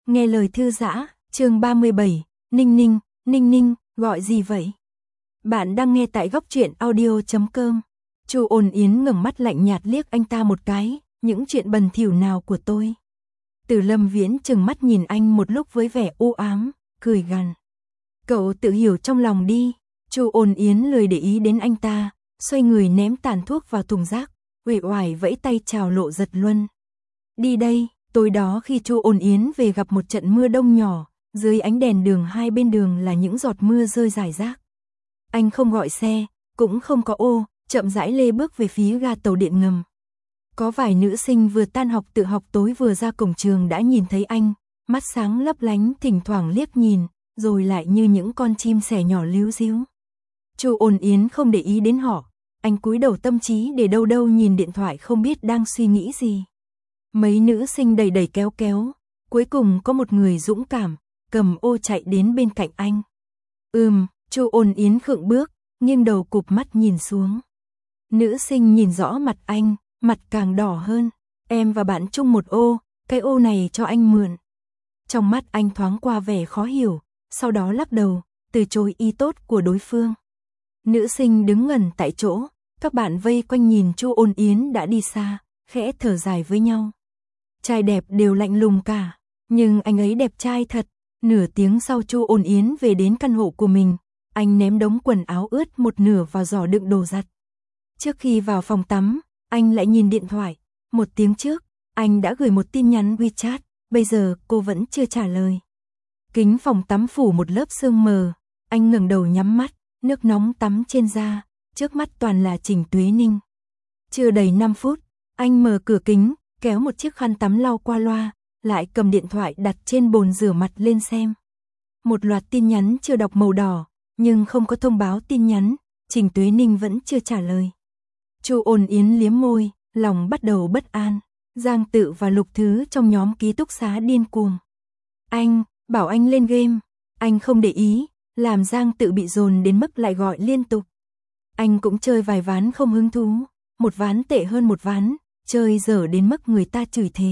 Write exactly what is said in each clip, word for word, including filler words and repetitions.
Nghe lời thư giã, chương ba mươi bảy, Ninh Ninh, Ninh Ninh, gọi gì vậy? Bạn đang nghe tại góc truyện audio chấm com. Chu Ôn Yến ngẩng mắt lạnh nhạt liếc anh ta một cái, những chuyện bẩn thỉu nào của tôi? Từ Lâm Viễn trừng mắt nhìn anh một lúc với vẻ u ám, cười gằn. Cậu tự hiểu trong lòng đi. Chu Ôn Yến lười để ý đến anh ta, xoay người ném tàn thuốc vào thùng rác, uể oải vẫy tay chào Lộ Giật Luân. Đi đây. Tối đó khi Chu Ôn Yến về gặp một trận mưa đông nhỏ, dưới ánh đèn đường hai bên đường là những giọt mưa rơi rải rác. Anh không gọi xe, cũng không có ô, chậm rãi lê bước về phía ga tàu điện ngầm. Có vài nữ sinh vừa tan học tự học tối vừa ra cổng trường đã nhìn thấy anh, mắt sáng lấp lánh thỉnh thoảng liếc nhìn, rồi lại như những con chim sẻ nhỏ líu ríu. Chu Ôn Yến không để ý đến họ, anh cúi đầu tâm trí để đâu đâu nhìn điện thoại không biết đang suy nghĩ gì. Mấy nữ sinh đẩy đẩy kéo kéo, cuối cùng có một người dũng cảm, cầm ô chạy đến bên cạnh anh. Ừm, Chu Ôn Yến khựng bước, nghiêng đầu cụp mắt nhìn xuống. Nữ sinh nhìn rõ mặt anh, mặt càng đỏ hơn. Em và bạn chung một ô, cái ô này cho anh mượn. Trong mắt anh thoáng qua vẻ khó hiểu, sau đó lắc đầu, từ chối ý tốt của đối phương. Nữ sinh đứng ngẩn tại chỗ, các bạn vây quanh nhìn Chu Ôn Yến đã đi xa, khẽ thở dài với nhau. Trai đẹp đều lạnh lùng cả, nhưng anh ấy đẹp trai thật. Nửa tiếng sau Chu Ôn Yến về đến căn hộ của mình, anh ném đống quần áo ướt một nửa vào giỏ đựng đồ giặt. Trước khi vào phòng tắm, anh lại nhìn điện thoại. Một tiếng trước, anh đã gửi một tin nhắn WeChat, bây giờ cô vẫn chưa trả lời. Kính phòng tắm phủ một lớp sương mờ, anh ngẩng đầu nhắm mắt, nước nóng tắm trên da, trước mắt toàn là Trình Tuế Ninh. Chưa đầy năm phút, anh mở cửa kính, kéo một chiếc khăn tắm lau qua loa, lại cầm điện thoại đặt trên bồn rửa mặt lên xem. Một loạt tin nhắn chưa đọc màu đỏ, nhưng không có thông báo tin nhắn, Trình Tuế Ninh vẫn chưa trả lời. Chu Ôn Yến liếm môi, lòng bắt đầu bất an. Giang Tự và Lục Thứ trong nhóm ký túc xá điên cuồng. Anh, bảo anh lên game, anh không để ý, làm Giang Tự bị dồn đến mức lại gọi liên tục. Anh cũng chơi vài ván không hứng thú, một ván tệ hơn một ván, chơi dở đến mức người ta chửi thề.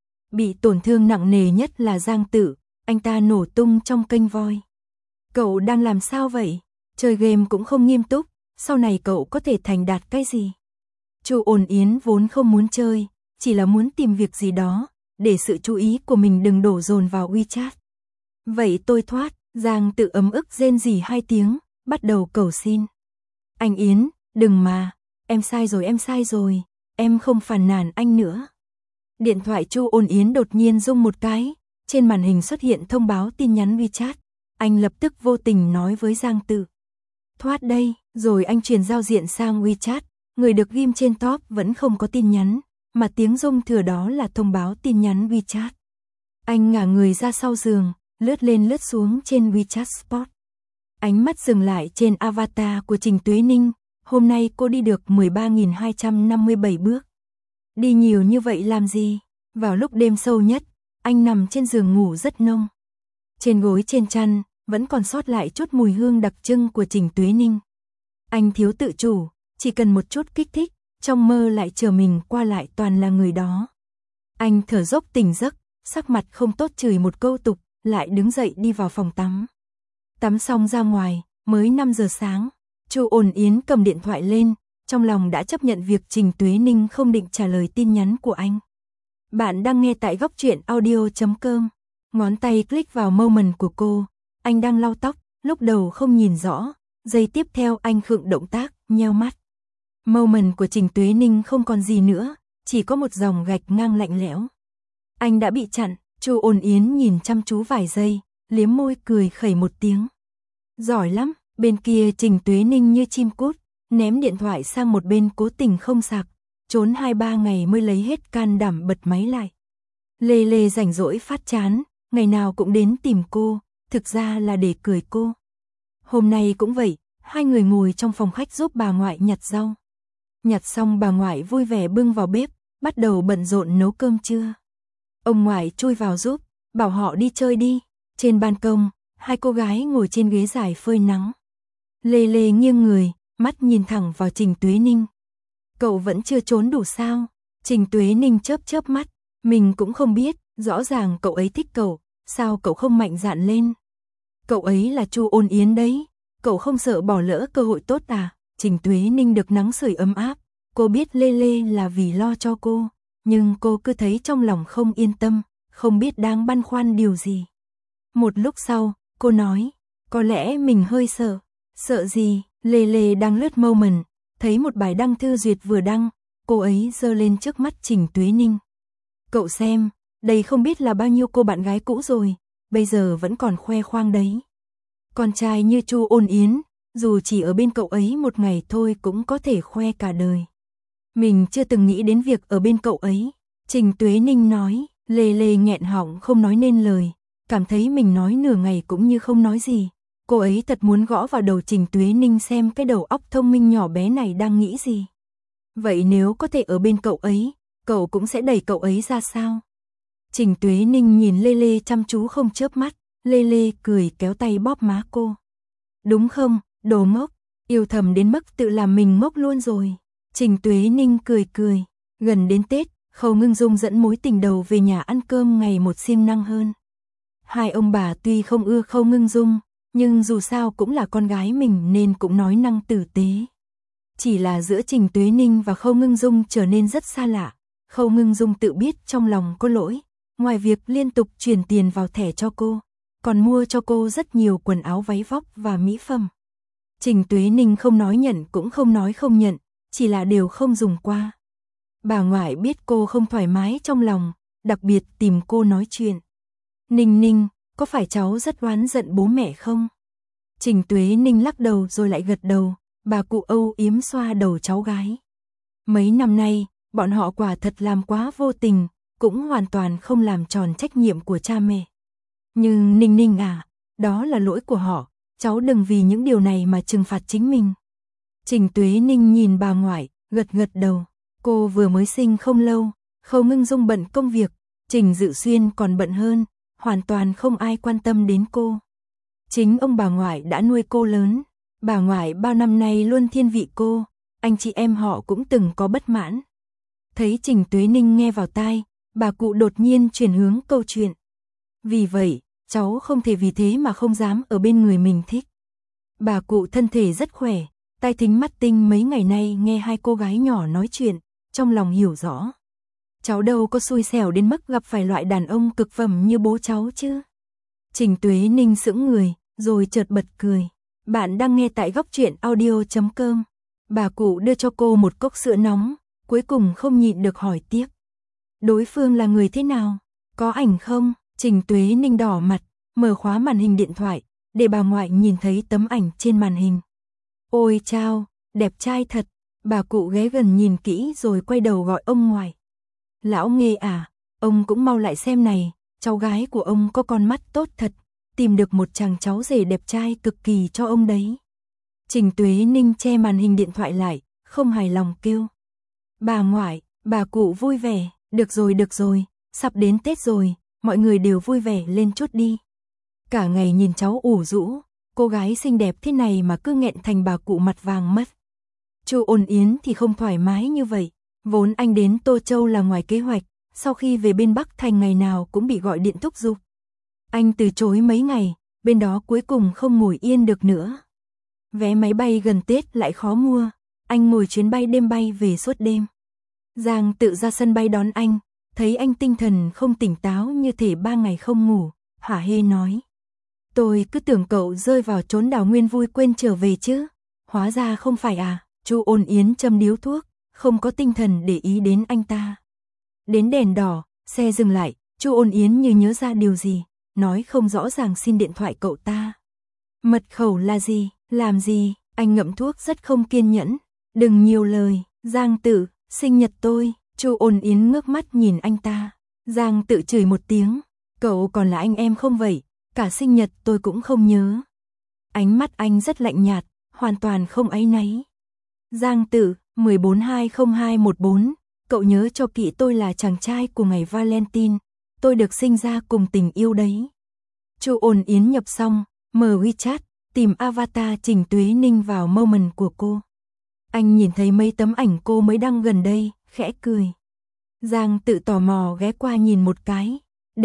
Bị tổn thương nặng nề nhất là Giang Tự, anh ta nổ tung trong kênh voi. Cậu đang làm sao vậy? Chơi game cũng không nghiêm túc, sau này cậu có thể thành đạt cái gì? Chu Ôn Yến vốn không muốn chơi, chỉ là muốn tìm việc gì đó, để sự chú ý của mình đừng đổ dồn vào WeChat. Vậy tôi thoát, Giang Tự ấm ức rên rỉ hai tiếng, bắt đầu cầu xin. Anh Yến, đừng mà, em sai rồi em sai rồi, em không phàn nàn anh nữa. Điện thoại Chu Ôn Yến đột nhiên rung một cái, trên màn hình xuất hiện thông báo tin nhắn WeChat. Anh lập tức vô tình nói với Giang Tự. Thoát đây, rồi anh chuyển giao diện sang WeChat, người được ghim trên top vẫn không có tin nhắn, mà tiếng rung thừa đó là thông báo tin nhắn WeChat. Anh ngả người ra sau giường, lướt lên lướt xuống trên WeChat Spot. Ánh mắt dừng lại trên avatar của Trình Tuế Ninh, hôm nay cô đi được mười ba nghìn hai trăm năm mươi bảy bước. Đi nhiều như vậy làm gì? Vào lúc đêm sâu nhất, anh nằm trên giường ngủ rất nông. Trên gối trên chăn, vẫn còn sót lại chút mùi hương đặc trưng của Trình Tuế Ninh. Anh thiếu tự chủ, chỉ cần một chút kích thích, trong mơ lại chờ mình qua lại toàn là người đó. Anh thở dốc tỉnh giấc, sắc mặt không tốt chửi một câu tục, lại đứng dậy đi vào phòng tắm. Tắm xong ra ngoài, mới năm giờ sáng, Chu Ôn Yến cầm điện thoại lên, trong lòng đã chấp nhận việc Trình Tuế Ninh không định trả lời tin nhắn của anh. Bạn đang nghe tại góc truyện audio chấm com. Ngón tay click vào moment của cô, anh đang lau tóc, lúc đầu không nhìn rõ, giây tiếp theo anh khựng động tác, nheo mắt. Moment của Trình Tuế Ninh không còn gì nữa, chỉ có một dòng gạch ngang lạnh lẽo. Anh đã bị chặn, Chu Ôn Yến nhìn chăm chú vài giây, liếm môi cười khẩy một tiếng. Giỏi lắm, bên kia Trình Tuế Ninh như chim cút, ném điện thoại sang một bên cố tình không sạc, trốn hai ba ngày mới lấy hết can đảm bật máy lại. Lê Lê rảnh rỗi phát chán, ngày nào cũng đến tìm cô, thực ra là để cười cô. Hôm nay cũng vậy, hai người ngồi trong phòng khách giúp bà ngoại nhặt rau. Nhặt xong bà ngoại vui vẻ bưng vào bếp, bắt đầu bận rộn nấu cơm trưa. Ông ngoại chui vào giúp, bảo họ đi chơi đi. Trên ban công, hai cô gái ngồi trên ghế dài phơi nắng. Lê Lê nghiêng người, mắt nhìn thẳng vào Trình Tuế Ninh. Cậu vẫn chưa trốn đủ sao? Trình Tuế Ninh chớp chớp mắt, mình cũng không biết, rõ ràng cậu ấy thích cậu, sao cậu không mạnh dạn lên? Cậu ấy là Chu Ôn Yến đấy, cậu không sợ bỏ lỡ cơ hội tốt à? Trình Tuế Ninh được nắng sưởi ấm áp, cô biết Lê Lê là vì lo cho cô, nhưng cô cứ thấy trong lòng không yên tâm, không biết đang băn khoăn điều gì. Một lúc sau, cô nói, có lẽ mình hơi sợ. Sợ gì? Lê Lê đang lướt Moment, thấy một bài đăng thư duyệt vừa đăng, cô ấy giơ lên trước mắt Trình Tuế Ninh. Cậu xem, đây không biết là bao nhiêu cô bạn gái cũ rồi, bây giờ vẫn còn khoe khoang đấy. Con trai như Chu Ôn Yến, dù chỉ ở bên cậu ấy một ngày thôi cũng có thể khoe cả đời. Mình chưa từng nghĩ đến việc ở bên cậu ấy. Trình Tuế Ninh nói, Lê Lê nghẹn họng không nói nên lời, cảm thấy mình nói nửa ngày cũng như không nói gì. Cô ấy thật muốn gõ vào đầu Trình Tuế Ninh xem cái đầu óc thông minh nhỏ bé này đang nghĩ gì. Vậy nếu có thể ở bên cậu ấy, cậu cũng sẽ đẩy cậu ấy ra sao? Trình Tuế Ninh nhìn Lê Lê chăm chú không chớp mắt, Lê Lê cười kéo tay bóp má cô. Đúng không, đồ ngốc, yêu thầm đến mức tự làm mình ngốc luôn rồi. Trình Tuế Ninh cười cười, gần đến Tết, Khâu Ngưng Dung dẫn mối tình đầu về nhà ăn cơm ngày một siêng năng hơn. Hai ông bà tuy không ưa Khâu Ngưng Dung, nhưng dù sao cũng là con gái mình nên cũng nói năng tử tế. Chỉ là giữa Trình Tuế Ninh và Khâu Ngưng Dung trở nên rất xa lạ. Khâu Ngưng Dung tự biết trong lòng có lỗi, ngoài việc liên tục chuyển tiền vào thẻ cho cô, còn mua cho cô rất nhiều quần áo váy vóc và mỹ phẩm. Trình Tuế Ninh không nói nhận cũng không nói không nhận, chỉ là đều không dùng qua. Bà ngoại biết cô không thoải mái trong lòng, đặc biệt tìm cô nói chuyện. Ninh Ninh, có phải cháu rất oán giận bố mẹ không? Trình Tuế Ninh lắc đầu rồi lại gật đầu, bà cụ âu yếm xoa đầu cháu gái. Mấy năm nay, bọn họ quả thật làm quá vô tình, cũng hoàn toàn không làm tròn trách nhiệm của cha mẹ. Nhưng Ninh Ninh à, đó là lỗi của họ, cháu đừng vì những điều này mà trừng phạt chính mình. Trình Tuế Ninh nhìn bà ngoại, gật gật đầu, cô vừa mới sinh không lâu, Khâu Ngưng Dung bận công việc, Trình Dự Xuyên còn bận hơn, hoàn toàn không ai quan tâm đến cô. Chính ông bà ngoại đã nuôi cô lớn, bà ngoại bao năm nay luôn thiên vị cô, anh chị em họ cũng từng có bất mãn. Thấy Trình Tuế Ninh nghe vào tai, bà cụ đột nhiên chuyển hướng câu chuyện. Vì vậy, cháu không thể vì thế mà không dám ở bên người mình thích. Bà cụ thân thể rất khỏe, tai thính mắt tinh mấy ngày nay nghe hai cô gái nhỏ nói chuyện, trong lòng hiểu rõ. Cháu đâu có xui xẻo đến mức gặp phải loại đàn ông cực phẩm như bố cháu chứ. Trình Tuế Ninh sững người, rồi chợt bật cười. Bạn đang nghe tại góc truyện audio chấm com. Bà cụ đưa cho cô một cốc sữa nóng, cuối cùng không nhịn được hỏi tiếp. Đối phương là người thế nào? Có ảnh không? Trình Tuế Ninh đỏ mặt, mở khóa màn hình điện thoại, để bà ngoại nhìn thấy tấm ảnh trên màn hình. Ôi chao, đẹp trai thật. Bà cụ ghé gần nhìn kỹ rồi quay đầu gọi ông ngoại. Lão Nghê à, ông cũng mau lại xem này, cháu gái của ông có con mắt tốt thật, tìm được một chàng cháu rể đẹp trai cực kỳ cho ông đấy. Trình Tuế Ninh che màn hình điện thoại lại, không hài lòng kêu. Bà ngoại, bà cụ vui vẻ, được rồi được rồi, sắp đến Tết rồi, mọi người đều vui vẻ lên chút đi. Cả ngày nhìn cháu ủ rũ, cô gái xinh đẹp thế này mà cứ nghẹn thành bà cụ mặt vàng mất. Chu Ôn Yến thì không thoải mái như vậy, vốn anh đến Tô Châu là ngoài kế hoạch, sau khi về bên Bắc Thành ngày nào cũng bị gọi điện thúc giục. Anh từ chối mấy ngày, bên đó cuối cùng không ngồi yên được nữa. Vé máy bay gần Tết lại khó mua, anh ngồi chuyến bay đêm bay về suốt đêm. Giang tự ra sân bay đón anh, thấy anh tinh thần không tỉnh táo như thể ba ngày không ngủ, hả hê nói. Tôi cứ tưởng cậu rơi vào chốn đào nguyên vui quên trở về chứ, hóa ra không phải à. Chu Ôn Yến châm điếu thuốc, không có tinh thần để ý đến anh ta. Đến đèn đỏ, xe dừng lại, Chu Ôn Yến như nhớ ra điều gì, nói không rõ ràng xin điện thoại cậu ta. Mật khẩu là gì, làm gì, anh ngậm thuốc rất không kiên nhẫn. Đừng nhiều lời, Giang Tự, sinh nhật tôi. Chu Ôn Yến ngước mắt nhìn anh ta. Giang Tự chửi một tiếng, cậu còn là anh em không vậy, cả sinh nhật tôi cũng không nhớ. Ánh mắt anh rất lạnh nhạt, hoàn toàn không áy náy. Giang Tự, một bốn hai không hai một bốn, cậu nhớ cho kỹ tôi là chàng trai của ngày Valentine, tôi được sinh ra cùng tình yêu đấy. Chu Ôn Yến nhập xong, mở WeChat, tìm avatar Trình Tuế Ninh vào Moment của cô. Anh nhìn thấy mấy tấm ảnh cô mới đăng gần đây, khẽ cười. Giang Tự tò mò ghé qua nhìn một cái, đệt,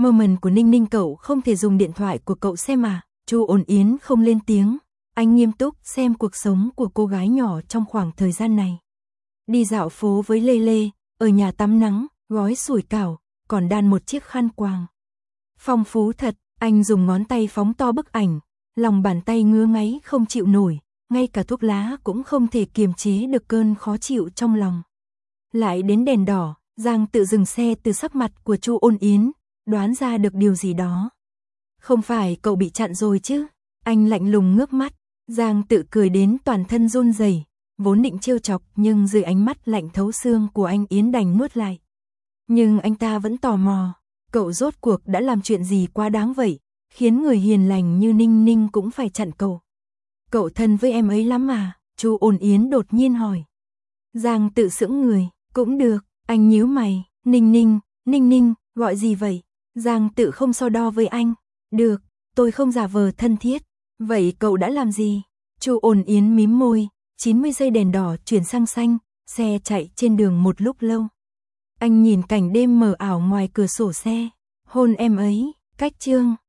Moment của Ninh Ninh, cậu không thể dùng điện thoại của cậu xem à? Chu Ôn Yến không lên tiếng, anh nghiêm túc xem cuộc sống của cô gái nhỏ trong khoảng thời gian này. Đi dạo phố với Lê Lê, ở nhà tắm nắng, gói sủi cảo, còn đan một chiếc khăn quàng. Phong phú thật, anh dùng ngón tay phóng to bức ảnh, lòng bàn tay ngứa ngáy không chịu nổi, ngay cả thuốc lá cũng không thể kiềm chế được cơn khó chịu trong lòng. Lại đến đèn đỏ, Giang Tự dừng xe từ sắc mặt của Chu Ôn Yến, đoán ra được điều gì đó. Không phải cậu bị chặn rồi chứ? Anh lạnh lùng ngước mắt, Giang Tự cười đến toàn thân run rẩy, vốn định trêu chọc nhưng dưới ánh mắt lạnh thấu xương của anh Yến đành nuốt lại. Nhưng anh ta vẫn tò mò, cậu rốt cuộc đã làm chuyện gì quá đáng vậy, khiến người hiền lành như Ninh Ninh cũng phải chặn cậu. Cậu thân với em ấy lắm à? Chu Ôn Yến đột nhiên hỏi. Giang Tự sững người, cũng được, anh nhíu mày, Ninh Ninh, Ninh Ninh, gọi gì vậy? Giang Tự không so đo với anh. Được, tôi không giả vờ thân thiết. Vậy cậu đã làm gì? Chu Ôn Yến mím môi, chín mươi giây đèn đỏ chuyển sang xanh, xe chạy trên đường một lúc lâu. Anh nhìn cảnh đêm mờ ảo ngoài cửa sổ xe, hôn em ấy, cách chương.